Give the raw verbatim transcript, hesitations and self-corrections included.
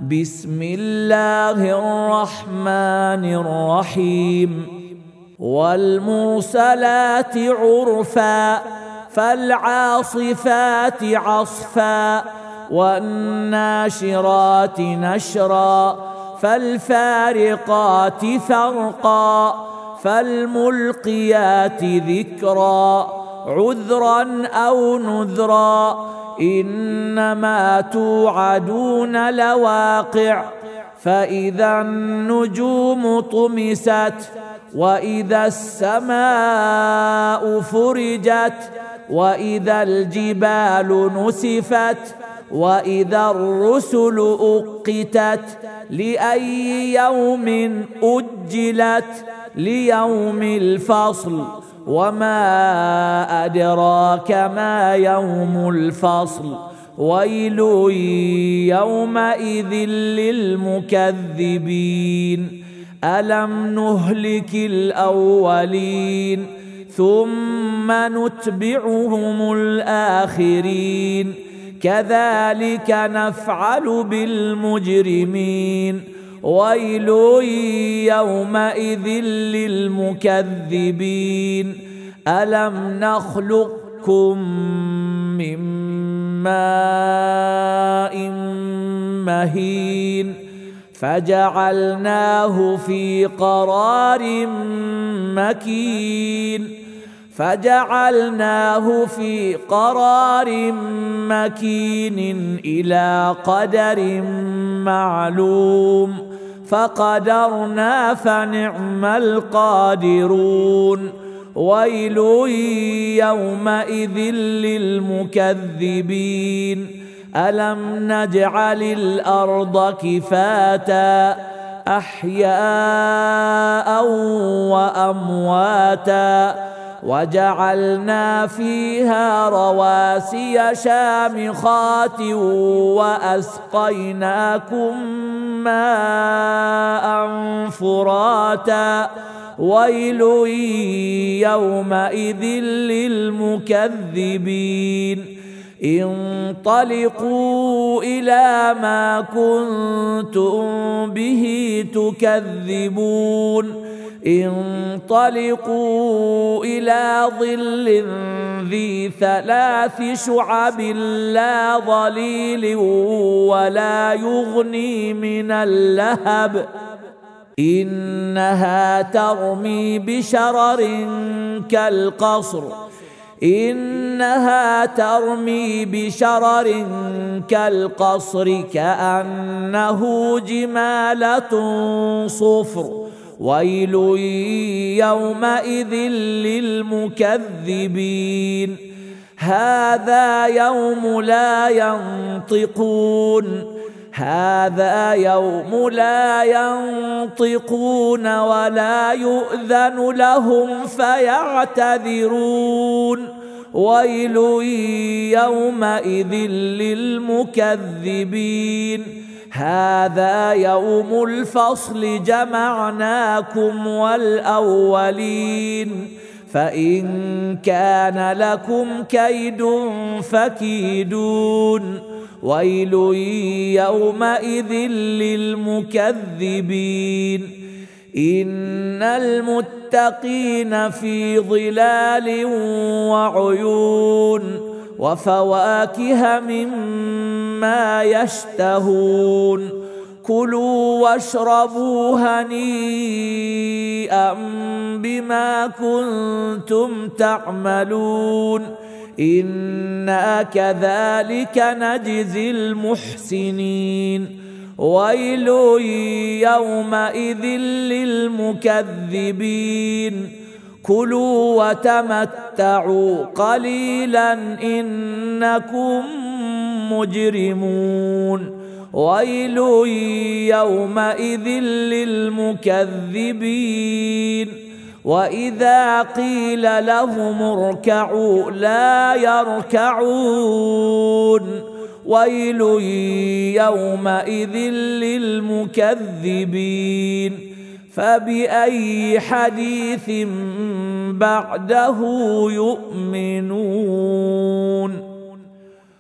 بسم الله الرحمن الرحيم والمرسلات عرفا فالعاصفات عصفا والناشرات نشرا فالفارقات فرقا فالملقيات ذكرا عذرا أو نذرا إنما توعدون لواقع فإذا النجوم طمست وإذا السماء فرجت وإذا الجبال نسفت وإذا الرسل أقتت لأي يوم أجلت ليوم الفصل وما أدراك ما يوم الفصل ويل يومئذ للمكذبين ألم نهلك الأولين ثم نتبعهم الآخرين كذلك نفعل بالمجرمين ويل يومئذ للمكذبين ألم نخلقكم من ماء مهين فجعلناه في قرار مكين فجعلناه في قرار مكين إلى قدر معلوم فقدرنا فنعم القادرون ويل يومئذ للمكذبين ألم نجعل الأرض كفاتا أحياء وأمواتا وجعلنا فيها رواسي شامخات وأسقيناكم ماء فراتا ويل يومئذ للمكذبين انطلقوا إلى ما كنتم به تكذبون انطلقوا إلى ظل ذي ثلاث شعب لا ظليل ولا يغني من اللهب إنها ترمي بشرر كالقصر إنها ترمي بشرر كالقصر كأنه جمالة صفر ويل يومئذ للمكذبين هذا يوم لا ينطقون هذا يوم لا ينطقون ولا يؤذن لهم فيعتذرون ويل يومئذ للمكذبين هذا يوم الفصل جمعناكم والأولين فإن كان لكم كيد فكيدون ويل يومئذ للمكذبين إن المتقين في ظلال وعيون وفواكه مما يشتهون كلوا واشربوا هنيئا بما كنتم تعملون إنا كذلك نجزي المحسنين ويل يومئذ للمكذبين كلوا وتمتعوا قليلا إنكم مجرمون ويل يومئذ للمكذبين وإذا قيل لهم اركعوا لا يركعون ويل يومئذ للمكذبين فبأي حديث بعده يؤمنون.